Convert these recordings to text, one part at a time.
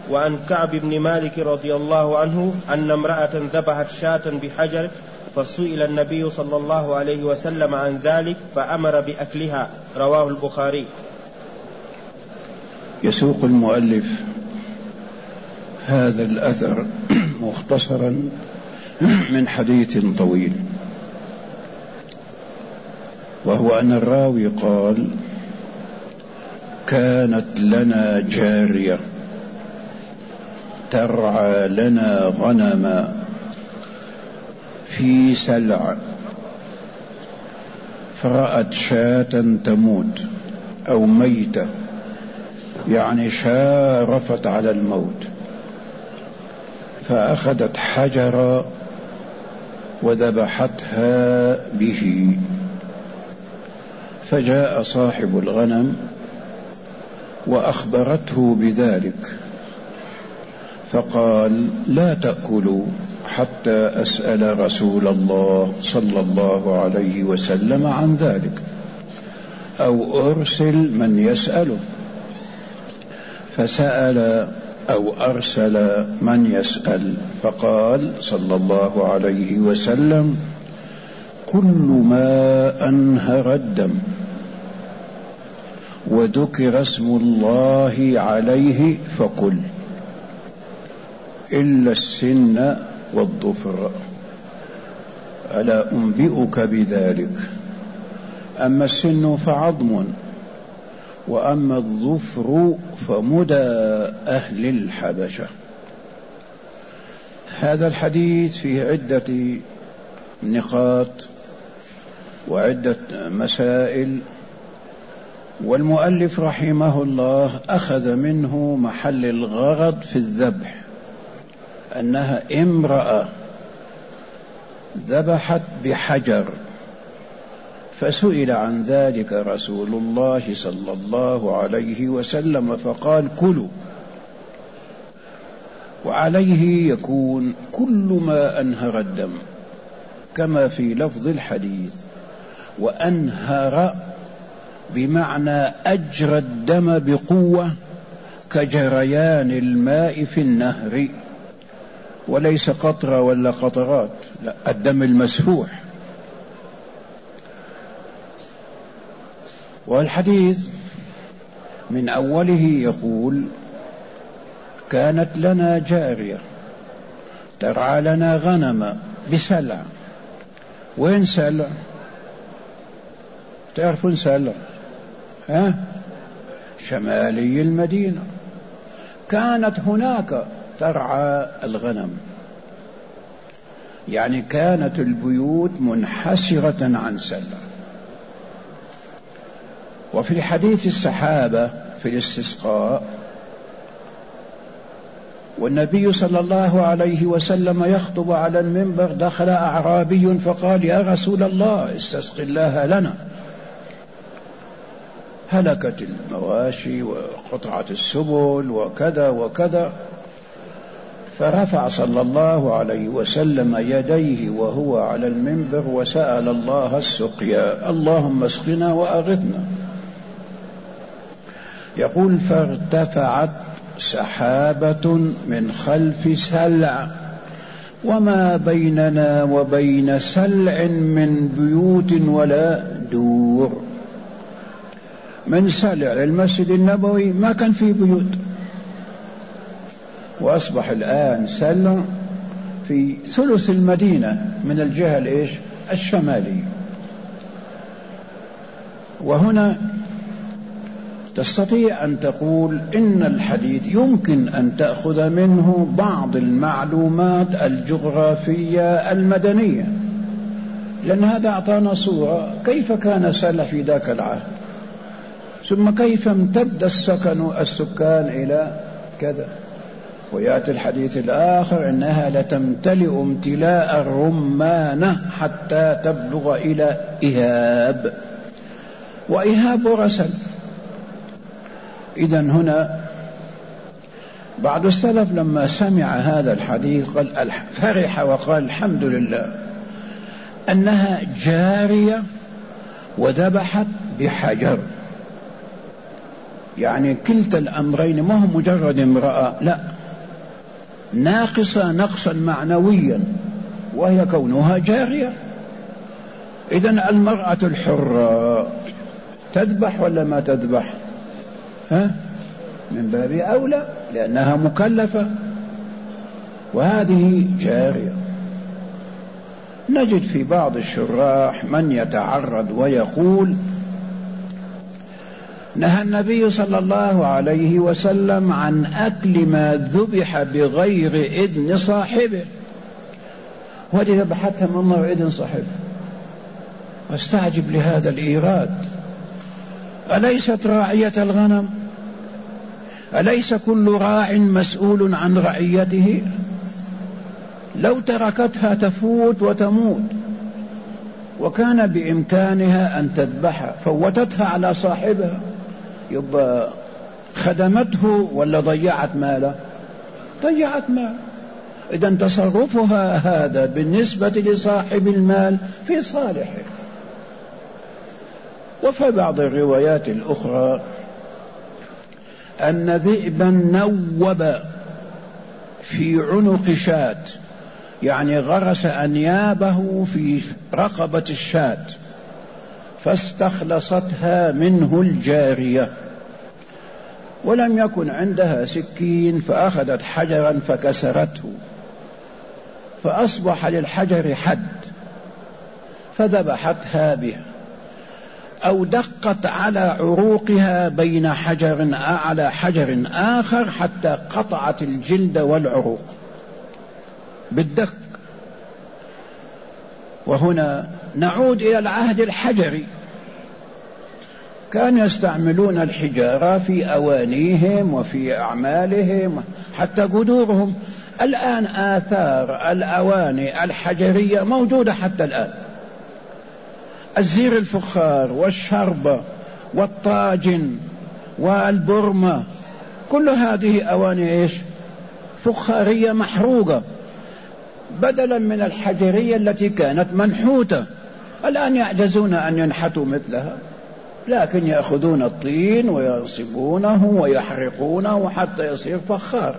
وعن كعب بن مالك رضي الله عنه أن امرأة ذبحت شاة بحجر فسئل النبي صلى الله عليه وسلم عن ذلك فأمر بأكلها. رواه البخاري. يسوق المؤلف هذا الأثر مختصرا من حديث طويل، وهو أن الراوي قال: كانت لنا جارية ترعى لنا غنما في سلع، فرأت شاة تموت أو ميتة، يعني شارفت على الموت، فأخذت حجرا وذبحتها به. فجاء صاحب الغنم وأخبرته بذلك، فقال: لا تأكلوا حتى أسأل رسول الله صلى الله عليه وسلم عن ذلك، أو أرسل من يسأله. فسأل أو أرسل من يسأل، فقال صلى الله عليه وسلم: كل ما أنهر الدم وذكر اسم الله عليه فكل، إلا السن والظفر، ألا أنبئك بذلك؟ أما السن فعظم، وأما الظفر فمدى أهل الحبشة. هذا الحديث فيه عدة نقاط وعدة مسائل، والمؤلف رحمه الله أخذ منه محل الغرض في الذبح، أنها امرأة ذبحت بحجر، فسئل عن ذلك رسول الله صلى الله عليه وسلم فقال: كلوا. وعليه يكون كل ما أنهر الدم، كما في لفظ الحديث: وأنهر بمعنى أجرى الدم بقوة كجريان الماء في النهر، وليس قطرة ولا قطرات، لا، الدم المسفوح. والحديث من أوله يقول: كانت لنا جارية ترعى لنا غنم بسلع. وين سلع؟ تعرفون سلع؟ شمالي المدينة. كانت هناك ترعى الغنم، يعني كانت البيوت منحسرة عن سلع. وفي حديث السحابة في الاستسقاء، والنبي صلى الله عليه وسلم يخطب على المنبر، دخل أعرابي فقال: يا رسول الله استسق الله لنا، هلكت المواشي وقطعت السبل وكذا وكذا. فرفع صلى الله عليه وسلم يديه وهو على المنبر وسأل الله السقيا: اللهم اسقنا وأغثنا. يقول: فارتفعت سحابة من خلف سلع، وما بيننا وبين سلع من بيوت ولا دور. من سلع للمسجد النبوي ما كان فيه بيوت، وأصبح الآن سلع في ثلث المدينة من الجهة الشمالية. وهنا تستطيع أن تقول إن الحديث يمكن أن تأخذ منه بعض المعلومات الجغرافية المدنية، لأن هذا أعطانا صورة كيف كان سلع في ذاك العهد، ثم كيف امتد السكان إلى كذا. ويأتي الحديث الآخر: إنها لتمتلئ امتلاء الرمانة حتى تبلغ إلى إهاب، وإهاب رسل. إذن هنا بعض السلف لما سمع هذا الحديث قال فرح وقال: الحمد لله أنها جارية وذبحت بحجر. يعني كلتا الأمرين، ما هو مجرد امرأة، لا، ناقصة نقصا معنويا، وهي كونها جارية. إذن المرأة الحرة تذبح ولا ما تذبح؟ من باب أولى، لأنها مكلفة، وهذه جارية. نجد في بعض الشراح من يتعرض ويقول: نهى النبي صلى الله عليه وسلم عن أكل ما ذبح بغير إذن صاحبه، وهذه ذبحتها من غير إذن صاحبه. واستعجب لهذا الإيراد. أليست راعية الغنم؟ أليس كل راع مسؤول عن رعيته؟ لو تركتها تفوت وتموت، وكان بإمكانها أن تذبحها، فوتتها على صاحبها، يبقى خدمته ولا ضيعت ماله؟ ضيعت ماله. إذن تصرفها هذا بالنسبة لصاحب المال في صالحه. وفي بعض الروايات الأخرى أن ذئبا نوب في عنق شاة، يعني غرس أنيابه في رقبة الشاة، فاستخلصتها منه الجارية، ولم يكن عندها سكين، فأخذت حجرا فكسرته، فأصبح للحجر حد، فذبحتها به، أو دقت على عروقها بين حجر على حجر آخر حتى قطعت الجلد والعروق بالدق. وهنا نعود إلى العهد الحجري، كانوا يستعملون الحجارة في أوانيهم وفي أعمالهم حتى قدورهم. الآن آثار الأواني الحجرية موجودة حتى الآن، الزير الفخار والشربة والطاجن والبرمة، كل هذه أواني فخارية محروقة، بدلا من الحجرية التي كانت منحوتة. الآن يعجزون أن ينحتوا مثلها، لكن يأخذون الطين وينصبونه ويحرقونه حتى يصير فخار.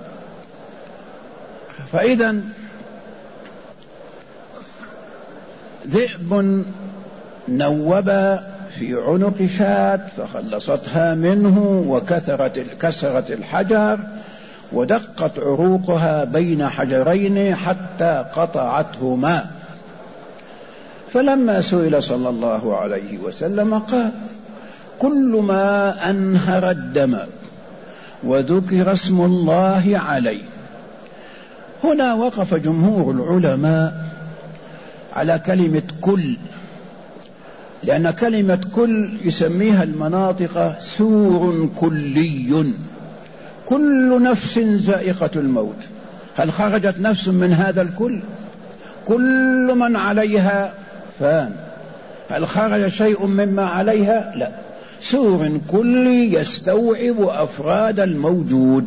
فإذا ذئب نوب في عنق شاة فخلصتها منه وكسرت الحجر ودقت عروقها بين حجرين حتى قطعتهما. فلما سئل صلى الله عليه وسلم قال: كل ما أنهر الدم وذكر اسم الله عليه. هنا وقف جمهور العلماء على كلمة كل، لأن كلمة كل يسميها المناطق سور كلي، كل نفس ذائقة الموت. هل خرجت نفس من هذا الكل؟ كل من عليها فان. هل خرج شيء مما عليها؟ لا، سور كلي يستوعب أفراد الموجود.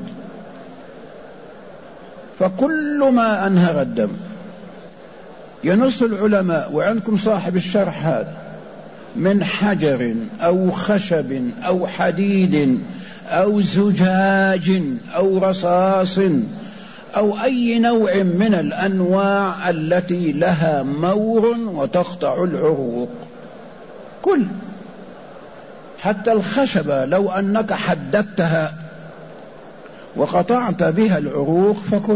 فكل ما أنهر الدم، ينص العلماء، وعندكم صاحب الشرح هذا، من حجر أو خشب أو حديد أو زجاج أو رصاص أو أي نوع من الأنواع التي لها مور وتقطع العروق، كل، حتى الخشبة لو أنك حددتها وقطعت بها العروق فكل.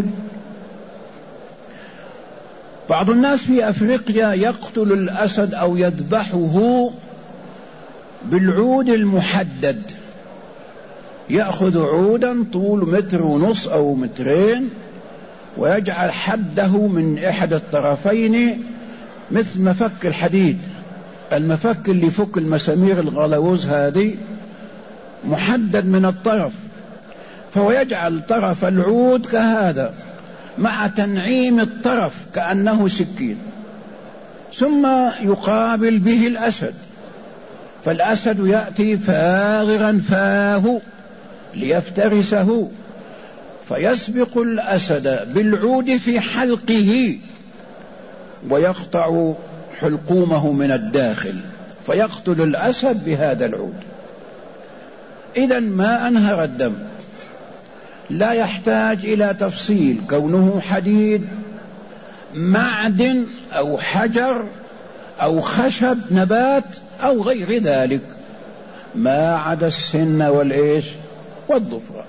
بعض الناس في أفريقيا يقتل الأسد أو يذبحه بالعود المحدد، يأخذ عودا طول 1.5 أو 2 متر ويجعل حده من إحدى الطرفين مثل مفك الحديد، المفك اللي يفك المسامير الغلوز هذه محدد من الطرف، فهو يجعل طرف العود كهذا مع تنعيم الطرف كأنه سكين، ثم يقابل به الأسد، فالأسد يأتي فاغرا فاه ليفترسه، فيسبق الأسد بالعود في حلقه ويقطع حلقومه من الداخل فيقتل الأسد بهذا العود. إذن ما أنهر الدم لا يحتاج إلى تفصيل، كونه حديد، معدن أو حجر أو خشب نبات أو غير ذلك، ما عدا السن والإيش والظفر.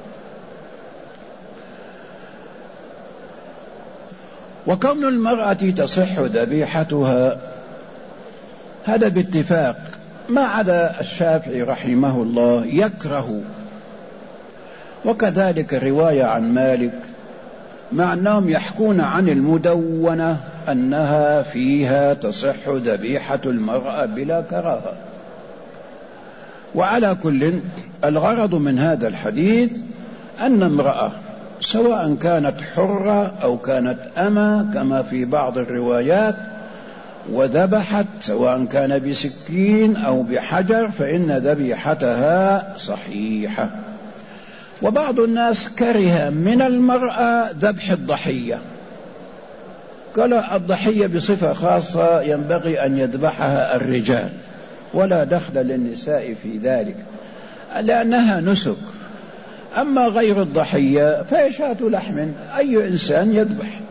وكون المرأة تصح ذبيحتها هذا باتفاق، ما عدا الشافعي رحمه الله يكره، وكذلك رواية عن مالك، مع أنهم يحكون عن المدونة أنها فيها تصح ذبيحة المرأة بلا كراهة. وعلى كل، الغرض من هذا الحديث أن امرأة سواء كانت حرة أو كانت أمة كما في بعض الروايات وذبحت سواء كان بسكين أو بحجر فإن ذبيحتها صحيحة. وبعض الناس كره من المرأة ذبح الضحية، قال الضحية بصفة خاصة ينبغي أن يذبحها الرجال ولا دخل للنساء في ذلك لأنها نسك. أما غير الضحية فهي شاة لحم أي إنسان يذبح.